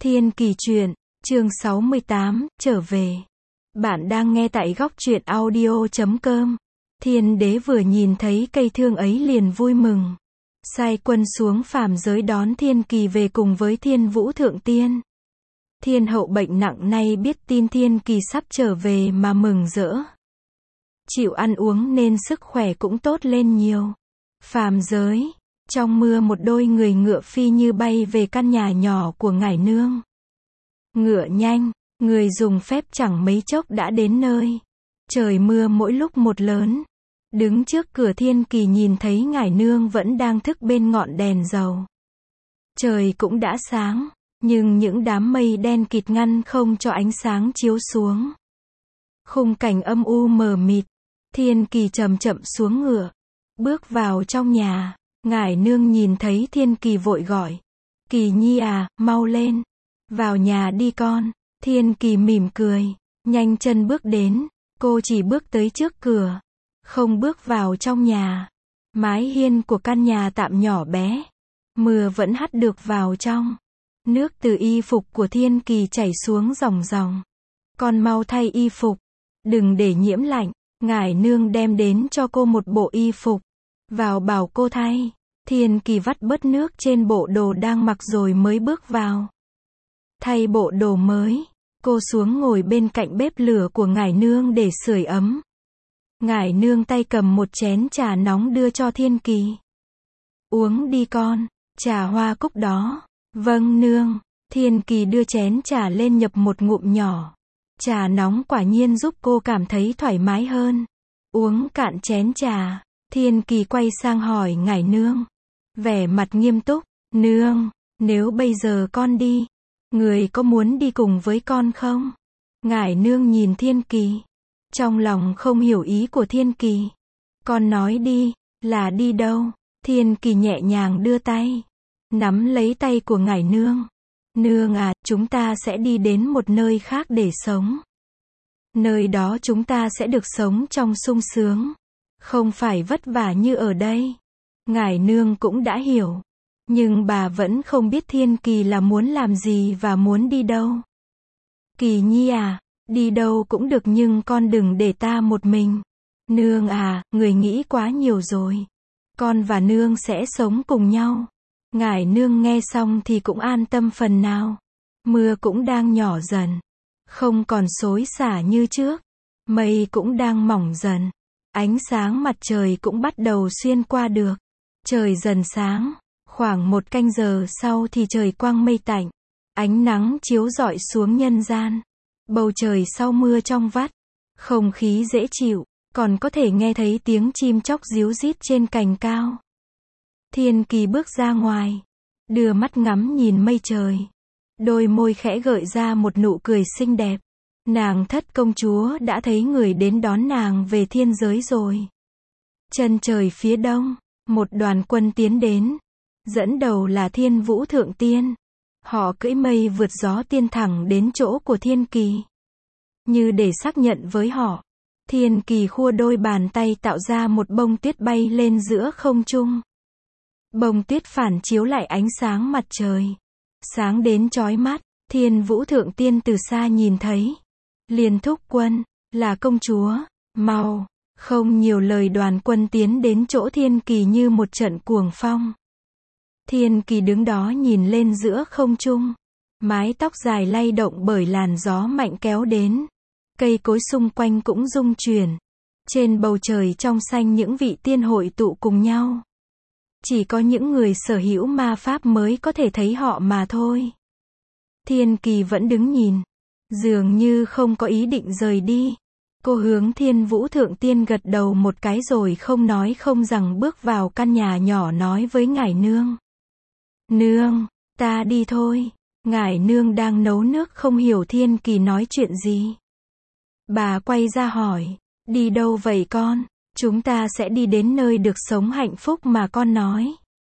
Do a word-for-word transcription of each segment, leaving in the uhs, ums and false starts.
Thiên Kỳ truyện, chương sáu mươi tám, trở về. Bạn đang nghe tại góc truyện audio chấm com. Thiên đế vừa nhìn thấy cây thương ấy liền vui mừng. Sai quân xuống phàm giới đón Thiên Kỳ về cùng với Thiên Vũ Thượng Tiên. Thiên hậu bệnh nặng nay biết tin Thiên Kỳ sắp trở về mà mừng rỡ. Chịu ăn uống nên sức khỏe cũng tốt lên nhiều. Phàm giới. Trong mưa một đôi người ngựa phi như bay về căn nhà nhỏ của ngải nương. Ngựa nhanh, người dùng phép chẳng mấy chốc đã đến nơi. Trời mưa mỗi lúc một lớn. Đứng trước cửa Thiên Kỳ nhìn thấy ngải nương vẫn đang thức bên ngọn đèn dầu. Trời cũng đã sáng, nhưng những đám mây đen kịt ngăn không cho ánh sáng chiếu xuống. Khung cảnh âm u mờ mịt. Thiên Kỳ chậm chậm xuống ngựa, bước vào trong nhà. Ngải nương nhìn thấy Thiên Kỳ vội gọi. Kỳ nhi à, mau lên. Vào nhà đi con. Thiên Kỳ mỉm cười, nhanh chân bước đến. Cô chỉ bước tới trước cửa, không bước vào trong nhà. Mái hiên của căn nhà tạm nhỏ bé. Mưa vẫn hắt được vào trong. Nước từ y phục của Thiên Kỳ chảy xuống ròng ròng. Con mau thay y phục, đừng để nhiễm lạnh. Ngải nương đem đến cho cô một bộ y phục. Vào bảo cô thay. Thiên Kỳ vắt bớt nước trên bộ đồ đang mặc rồi mới bước vào. Thay bộ đồ mới, cô xuống ngồi bên cạnh bếp lửa của ngải nương để sưởi ấm. Ngải nương tay cầm một chén trà nóng đưa cho Thiên Kỳ. Uống đi con, trà hoa cúc đó. Vâng nương. Thiên Kỳ đưa chén trà lên nhập một ngụm nhỏ. Trà nóng quả nhiên giúp cô cảm thấy thoải mái hơn. Uống cạn chén trà, Thiên Kỳ quay sang hỏi ngải nương. Vẻ mặt nghiêm túc, nương, nếu bây giờ con đi, người có muốn đi cùng với con không? Ngải nương nhìn Thiên Kỳ, trong lòng không hiểu ý của Thiên Kỳ. Con nói đi, là đi đâu? Thiên Kỳ nhẹ nhàng đưa tay, nắm lấy tay của ngải nương. Nương à, chúng ta sẽ đi đến một nơi khác để sống. Nơi đó chúng ta sẽ được sống trong sung sướng, không phải vất vả như ở đây. Ngải nương cũng đã hiểu, nhưng bà vẫn không biết Thiên Kỳ là muốn làm gì và muốn đi đâu. Kỳ nhi à, đi đâu cũng được nhưng con đừng để ta một mình. Nương à, người nghĩ quá nhiều rồi. Con và nương sẽ sống cùng nhau. Ngải nương nghe xong thì cũng an tâm phần nào. Mưa cũng đang nhỏ dần, không còn xối xả như trước. Mây cũng đang mỏng dần. Ánh sáng mặt trời cũng bắt đầu xuyên qua được. Trời dần sáng, khoảng một canh giờ sau thì trời quang mây tạnh. Ánh nắng chiếu rọi xuống nhân gian. Bầu trời sau mưa trong vắt. Không khí dễ chịu, còn có thể nghe thấy tiếng chim chóc ríu rít trên cành cao. Thiên Kỳ bước ra ngoài, đưa mắt ngắm nhìn mây trời. Đôi môi khẽ gợi ra một nụ cười xinh đẹp. Nàng thất công chúa đã thấy người đến đón nàng về thiên giới rồi. Chân trời phía đông, một đoàn quân tiến đến. Dẫn đầu là Thiên Vũ Thượng Tiên. Họ cưỡi mây vượt gió tiên thẳng đến chỗ của Thiên Kỳ. Như để xác nhận với họ, Thiên Kỳ khua đôi bàn tay tạo ra một bông tuyết bay lên giữa không trung. Bông tuyết phản chiếu lại ánh sáng mặt trời. Sáng đến chói mắt. Thiên Vũ Thượng Tiên từ xa nhìn thấy, liền thúc quân, là công chúa, mau. Không nhiều lời đoàn quân tiến đến chỗ Thiên Kỳ như một trận cuồng phong. Thiên Kỳ đứng đó nhìn lên giữa không trung. Mái tóc dài lay động bởi làn gió mạnh kéo đến. Cây cối xung quanh cũng rung chuyển. Trên bầu trời trong xanh những vị tiên hội tụ cùng nhau. Chỉ có những người sở hữu ma pháp mới có thể thấy họ mà thôi. Thiên Kỳ vẫn đứng nhìn, dường như không có ý định rời đi. Cô hướng Thiên Vũ Thượng Tiên gật đầu một cái rồi không nói không rằng bước vào căn nhà nhỏ nói với ngải nương. Nương, ta đi thôi. Ngải nương đang nấu nước không hiểu Thiên Kỳ nói chuyện gì. Bà quay ra hỏi, đi đâu vậy con? Chúng ta sẽ đi đến nơi được sống hạnh phúc mà con nói.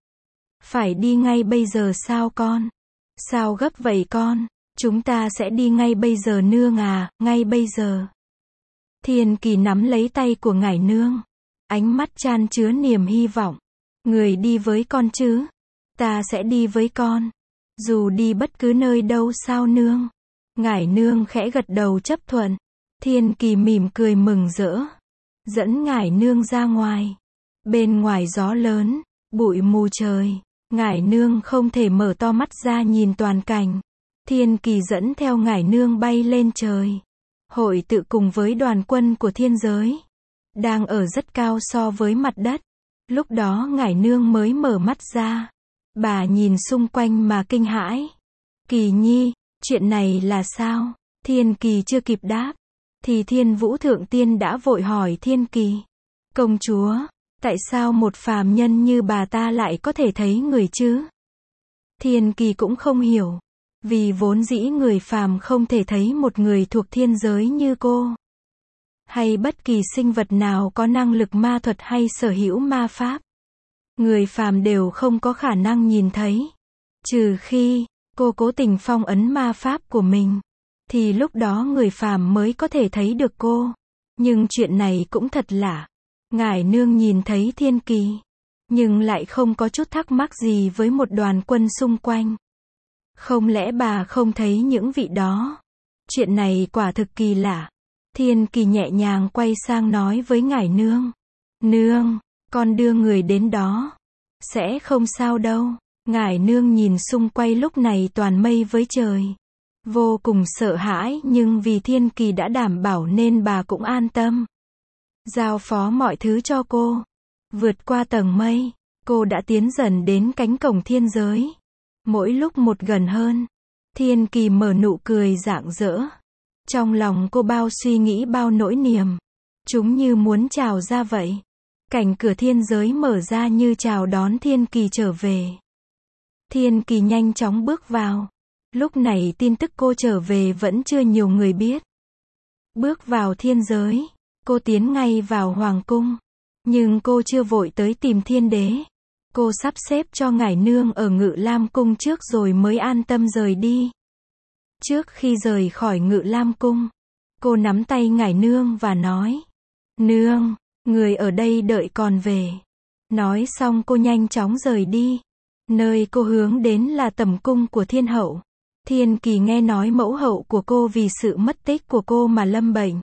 Phải đi ngay bây giờ sao con? Sao gấp vậy con? Chúng ta sẽ đi ngay bây giờ nương à, ngay bây giờ. Thiên Kỳ nắm lấy tay của ngải nương. Ánh mắt chan chứa niềm hy vọng. Người đi với con chứ? Ta sẽ đi với con. Dù đi bất cứ nơi đâu sao nương? Ngải nương khẽ gật đầu chấp thuận. Thiên Kỳ mỉm cười mừng rỡ. Dẫn ngải nương ra ngoài. Bên ngoài gió lớn, bụi mù trời. Ngải nương không thể mở to mắt ra nhìn toàn cảnh. Thiên Kỳ dẫn theo ngải nương bay lên trời. Hội tự cùng với đoàn quân của thiên giới. Đang ở rất cao so với mặt đất. Lúc đó ngải nương mới mở mắt ra. Bà nhìn xung quanh mà kinh hãi. Kỳ nhi, chuyện này là sao? Thiên Kỳ chưa kịp đáp. Thì Thiên Vũ Thượng Tiên đã vội hỏi Thiên Kỳ. Công chúa, tại sao một phàm nhân như bà ta lại có thể thấy người chứ? Thiên Kỳ cũng không hiểu. Vì vốn dĩ người phàm không thể thấy một người thuộc thiên giới như cô. Hay bất kỳ sinh vật nào có năng lực ma thuật hay sở hữu ma pháp. Người phàm đều không có khả năng nhìn thấy. Trừ khi, cô cố tình phong ấn ma pháp của mình. Thì lúc đó người phàm mới có thể thấy được cô. Nhưng chuyện này cũng thật lạ. Ngải nương nhìn thấy Thiên Kỳ. Nhưng lại không có chút thắc mắc gì với một đoàn quân xung quanh. Không lẽ bà không thấy những vị đó? Chuyện này quả thực kỳ lạ. Thiên Kỳ nhẹ nhàng quay sang nói với ngải nương. Nương, con đưa người đến đó. Sẽ không sao đâu. Ngải nương nhìn xung quanh lúc này toàn mây với trời. Vô cùng sợ hãi nhưng vì Thiên Kỳ đã đảm bảo nên bà cũng an tâm. Giao phó mọi thứ cho cô. Vượt qua tầng mây, cô đã tiến dần đến cánh cổng thiên giới. Mỗi lúc một gần hơn. Thiên Kỳ mở nụ cười rạng rỡ. Trong lòng cô bao suy nghĩ bao nỗi niềm. Chúng như muốn trào ra vậy. Cảnh cửa thiên giới mở ra như chào đón Thiên Kỳ trở về. Thiên Kỳ nhanh chóng bước vào. Lúc này tin tức cô trở về vẫn chưa nhiều người biết. Bước vào thiên giới, cô tiến ngay vào hoàng cung. Nhưng cô chưa vội tới tìm thiên đế. Cô sắp xếp cho ngải nương ở Ngự Lam Cung trước rồi mới an tâm rời đi. Trước khi rời khỏi Ngự Lam Cung, cô nắm tay ngải nương và nói. Nương, người ở đây đợi còn về. Nói xong cô nhanh chóng rời đi. Nơi cô hướng đến là tẩm cung của thiên hậu. Thiên Kỳ nghe nói mẫu hậu của cô vì sự mất tích của cô mà lâm bệnh.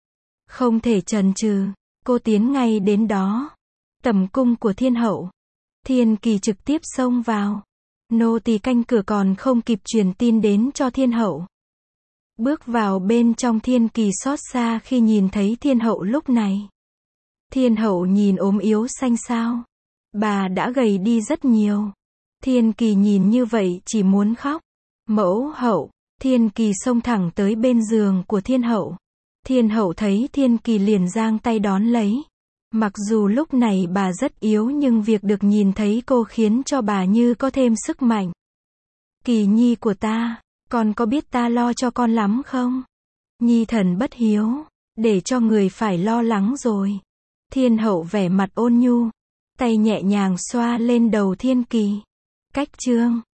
Không thể chần chừ, cô tiến ngay đến đó. Tẩm cung của thiên hậu. Thiên Kỳ trực tiếp xông vào. Nô tỳ canh cửa còn không kịp truyền tin đến cho thiên hậu. Bước vào bên trong Thiên Kỳ xót xa khi nhìn thấy thiên hậu lúc này. Thiên hậu nhìn ốm yếu xanh xao. Bà đã gầy đi rất nhiều. Thiên Kỳ nhìn như vậy chỉ muốn khóc. Mẫu hậu, Thiên Kỳ xông thẳng tới bên giường của thiên hậu. Thiên hậu thấy Thiên Kỳ liền giang tay đón lấy. Mặc dù lúc này bà rất yếu nhưng việc được nhìn thấy cô khiến cho bà như có thêm sức mạnh. Kỳ nhi của ta, con có biết ta lo cho con lắm không? Nhi thần bất hiếu, để cho người phải lo lắng rồi. Thiên hậu vẻ mặt ôn nhu, tay nhẹ nhàng xoa lên đầu Thiên Kỳ. Cách chương